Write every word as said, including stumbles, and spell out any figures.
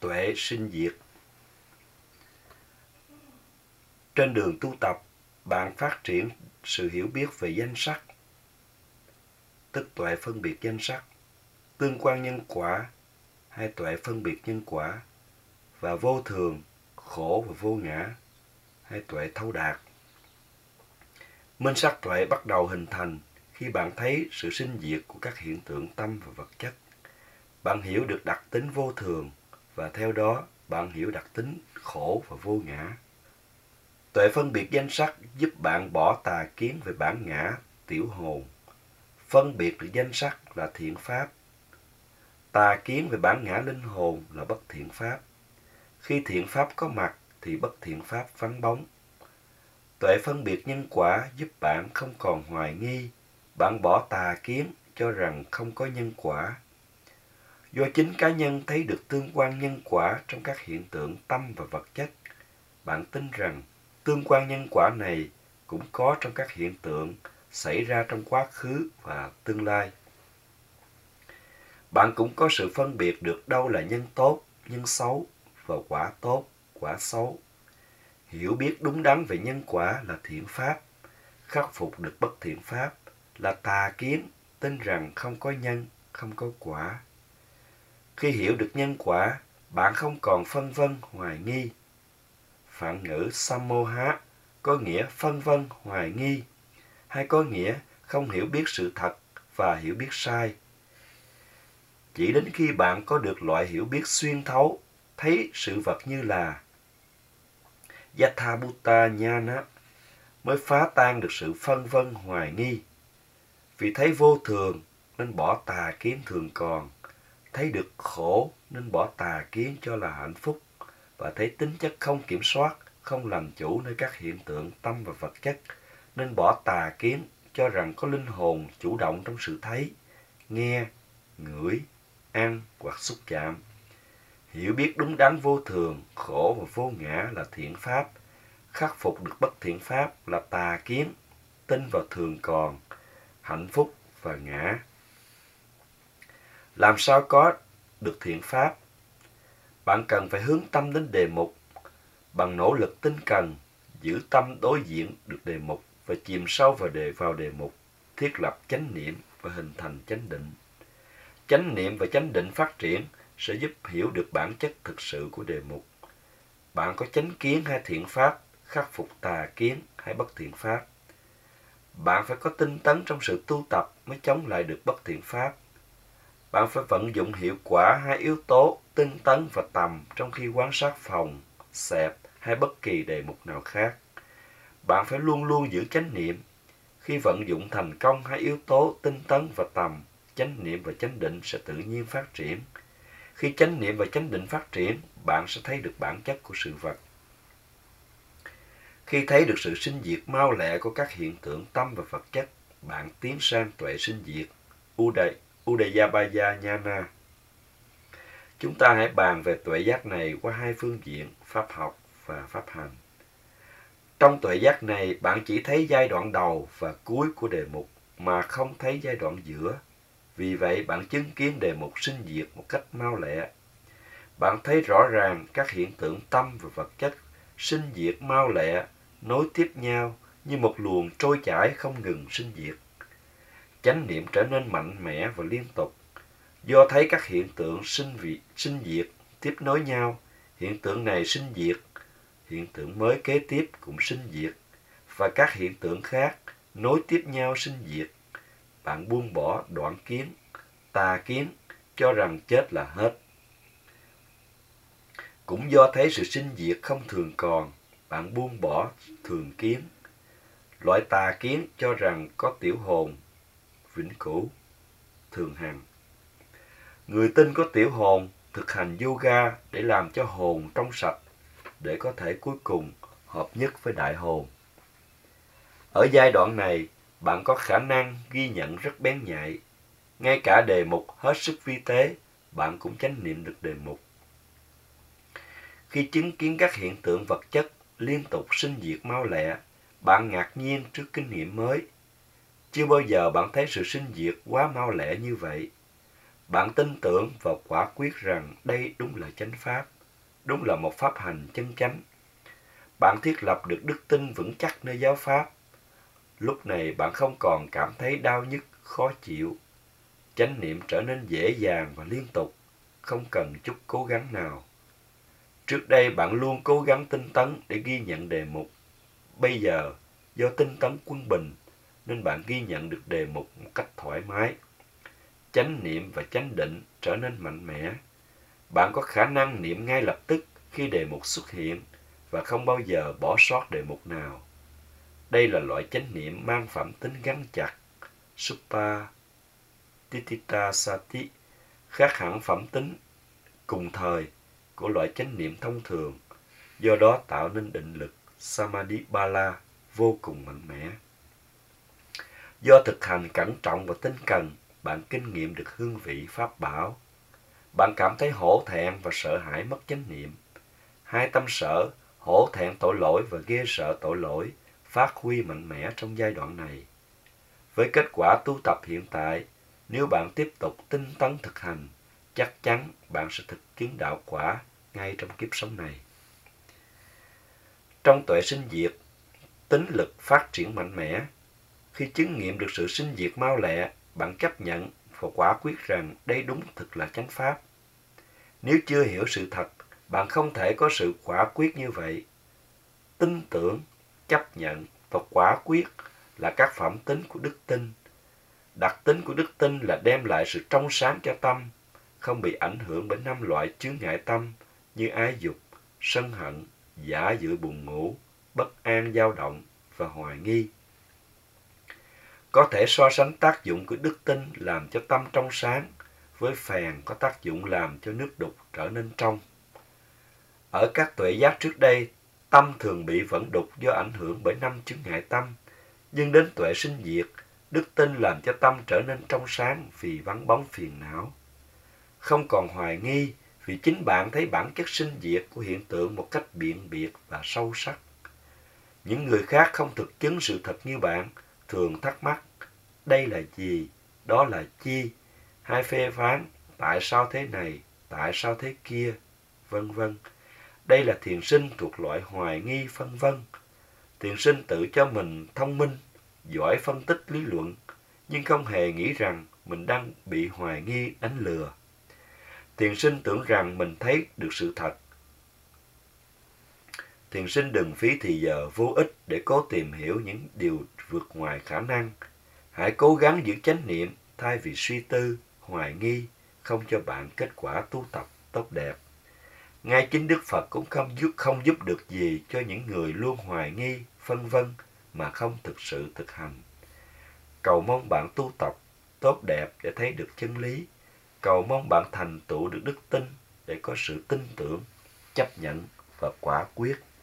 tuệ sinh diệt. Trên đường tu tập, bạn phát triển sự hiểu biết về danh sắc, tức tuệ phân biệt danh sắc, tương quan nhân quả, hay tuệ phân biệt nhân quả, và vô thường, khổ và vô ngã, hay tuệ thấu đạt. Minh sắc tuệ bắt đầu hình thành khi bạn thấy sự sinh diệt của các hiện tượng tâm và vật chất. Bạn hiểu được đặc tính vô thường, và theo đó bạn hiểu đặc tính khổ và vô ngã. Tuệ phân biệt danh sắc giúp bạn bỏ tà kiến về bản ngã, tiểu hồn. Phân biệt được danh sắc là thiện pháp. Tà kiến về bản ngã linh hồn là bất thiện pháp. Khi thiện pháp có mặt thì bất thiện pháp vắng bóng. Tuệ phân biệt nhân quả giúp bạn không còn hoài nghi. Bạn bỏ tà kiến cho rằng không có nhân quả. Do chính cá nhân thấy được tương quan nhân quả trong các hiện tượng tâm và vật chất, bạn tin rằng tương quan nhân quả này cũng có trong các hiện tượng xảy ra trong quá khứ và tương lai. Bạn cũng có sự phân biệt được đâu là nhân tốt, nhân xấu và quả tốt, quả xấu. Hiểu biết đúng đắn về nhân quả là thiện pháp, khắc phục được bất thiện pháp là tà kiến, tin rằng không có nhân, không có quả. Khi hiểu được nhân quả, bạn không còn phân vân hoài nghi. Phạn ngữ sammoha có nghĩa phân vân hoài nghi, hay có nghĩa không hiểu biết sự thật và hiểu biết sai. Chỉ đến khi bạn có được loại hiểu biết xuyên thấu, thấy sự vật như là Yathabhuta Nhana, mới phá tan được sự phân vân hoài nghi. Vì thấy vô thường nên bỏ tà kiến thường còn, thấy được khổ nên bỏ tà kiến cho là hạnh phúc, và thấy tính chất không kiểm soát, không làm chủ nơi các hiện tượng tâm và vật chất, nên bỏ tà kiến cho rằng có linh hồn chủ động trong sự thấy, nghe, ngửi, ăn hoặc xúc chạm. Hiểu biết đúng đắn vô thường, khổ và vô ngã là thiện pháp, khắc phục được bất thiện pháp là tà kiến, tin vào thường còn, hạnh phúc và ngã. Làm sao có được thiện pháp? Bạn cần phải hướng tâm đến đề mục. Bằng nỗ lực tinh cần, giữ tâm đối diện được đề mục và chìm sâu vào đề vào đề mục, thiết lập chánh niệm và hình thành chánh định. Chánh niệm và chánh định phát triển sẽ giúp hiểu được bản chất thực sự của đề mục. Bạn có chánh kiến hay thiện pháp, khắc phục tà kiến hay bất thiện pháp. Bạn phải có tinh tấn trong sự tu tập mới chống lại được bất thiện pháp. Bạn phải vận dụng hiệu quả hai yếu tố tinh tấn và tầm trong khi quan sát phòng, xẹp hay bất kỳ đề mục nào khác. Bạn phải luôn luôn giữ chánh niệm. Khi vận dụng thành công hai yếu tố tinh tấn và tầm, chánh niệm và chánh định sẽ tự nhiên phát triển. Khi chánh niệm và chánh định phát triển, bạn sẽ thấy được bản chất của sự vật. Khi thấy được sự sinh diệt mau lẹ của các hiện tượng tâm và vật chất, bạn tiến sang tuệ sinh diệt, Udayabaya Nhana. Chúng ta hãy bàn về tuệ giác này qua hai phương diện, pháp học và pháp hành. Trong tuệ giác này, bạn chỉ thấy giai đoạn đầu và cuối của đề mục, mà không thấy giai đoạn giữa. Vì vậy, bạn chứng kiến đề mục sinh diệt một cách mau lẹ. Bạn thấy rõ ràng các hiện tượng tâm và vật chất sinh diệt mau lẹ, nối tiếp nhau như một luồng trôi chảy không ngừng sinh diệt. Chánh niệm trở nên mạnh mẽ và liên tục. Do thấy các hiện tượng sinh, vị, sinh diệt tiếp nối nhau, hiện tượng này sinh diệt, hiện tượng mới kế tiếp cũng sinh diệt, và các hiện tượng khác nối tiếp nhau sinh diệt. Bạn buông bỏ đoạn kiến, tà kiến, cho rằng chết là hết. Cũng do thấy sự sinh diệt không thường còn, bạn buông bỏ thường kiến. Loại tà kiến cho rằng có tiểu hồn, vĩnh cửu, thường hằng. Người tin có tiểu hồn thực hành yoga để làm cho hồn trong sạch, để có thể cuối cùng hợp nhất với đại hồn. Ở giai đoạn này, bạn có khả năng ghi nhận rất bén nhạy. Ngay cả đề mục hết sức vi tế, bạn cũng chánh niệm được đề mục. Khi chứng kiến các hiện tượng vật chất liên tục sinh diệt mau lẹ, bạn ngạc nhiên trước kinh nghiệm mới. Chưa bao giờ bạn thấy sự sinh diệt quá mau lẹ như vậy. Bạn tin tưởng và quả quyết rằng đây đúng là chánh pháp, đúng là một pháp hành chân chánh. Bạn thiết lập được đức tin vững chắc nơi giáo pháp. Lúc này bạn không còn cảm thấy đau nhức, khó chịu. Chánh niệm trở nên dễ dàng và liên tục, không cần chút cố gắng nào. Trước đây bạn luôn cố gắng tinh tấn để ghi nhận đề mục. Bây giờ, do tinh tấn quân bình, nên bạn ghi nhận được đề mục một cách thoải mái. Chánh niệm và chánh định trở nên mạnh mẽ. Bạn có khả năng niệm ngay lập tức khi đề mục xuất hiện và không bao giờ bỏ sót đề mục nào. Đây là loại chánh niệm mang phẩm tính gắn chặt, Suppa Titita Sati, khác hẳn phẩm tính cùng thời của loại chánh niệm thông thường, do đó tạo nên định lực Samadhi Bala vô cùng mạnh mẽ. Do thực hành cẩn trọng và tinh cần, bạn kinh nghiệm được hương vị pháp bảo. Bạn cảm thấy hổ thẹn và sợ hãi mất chánh niệm. Hai tâm sở, hổ thẹn tội lỗi và ghê sợ tội lỗi, phát huy mạnh mẽ trong giai đoạn này. Với kết quả tu tập hiện tại, nếu bạn tiếp tục tinh tấn thực hành, chắc chắn bạn sẽ thực chứng đạo quả ngay trong kiếp sống này. Trong tuệ sinh diệt, tính lực phát triển mạnh mẽ. Khi chứng nghiệm được sự sinh diệt mau lẹ, bạn chấp nhận và quả quyết rằng đây đúng thực là chánh pháp. Nếu chưa hiểu sự thật, bạn không thể có sự quả quyết như vậy. Tin tưởng, chấp nhận và quả quyết là các phẩm tính của đức tin. Đặc tính của đức tin là đem lại sự trong sáng cho tâm, không bị ảnh hưởng bởi năm loại chướng ngại tâm như ái dục, sân hận, giả dự buồn ngủ, bất an dao động và hoài nghi. Có thể so sánh tác dụng của đức tin làm cho tâm trong sáng với phèn có tác dụng làm cho nước đục trở nên trong. Ở các tuệ giác trước đây, tâm thường bị vẫn đục do ảnh hưởng bởi năm chướng ngại tâm, nhưng đến tuệ sinh diệt, đức tin làm cho tâm trở nên trong sáng vì vắng bóng phiền não. Không còn hoài nghi vì chính bạn thấy bản chất sinh diệt của hiện tượng một cách biện biệt và sâu sắc. Những người khác không thực chứng sự thật như bạn thường thắc mắc, đây là gì, đó là chi, hay phê phán, tại sao thế này, tại sao thế kia, vân vân. Đây là thiền sinh thuộc loại hoài nghi phân vân. Thiền sinh tự cho mình thông minh, giỏi phân tích lý luận, nhưng không hề nghĩ rằng mình đang bị hoài nghi đánh lừa. Thiền sinh tưởng rằng mình thấy được sự thật. Thiền sinh đừng phí thì giờ vô ích để cố tìm hiểu những điều vượt ngoài khả năng. Hãy cố gắng giữ chánh niệm thay vì suy tư, hoài nghi, không cho bạn kết quả tu tập tốt đẹp. Ngay chính Đức Phật cũng không giúp, không giúp được gì cho những người luôn hoài nghi, phân vân mà không thực sự thực hành. Cầu mong bạn tu tập tốt đẹp để thấy được chân lý. Cầu mong bạn thành tựu được đức tin để có sự tin tưởng, chấp nhận và quả quyết.